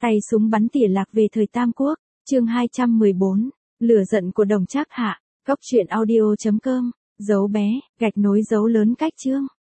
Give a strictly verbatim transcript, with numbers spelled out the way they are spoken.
Tay súng bắn tỉa lạc về thời Tam Quốc, chương hai trăm mười bốn, lửa giận của Đồng Trác Hạ, góc truyện audio chấm com, dấu bé, gạch nối dấu lớn cách chương.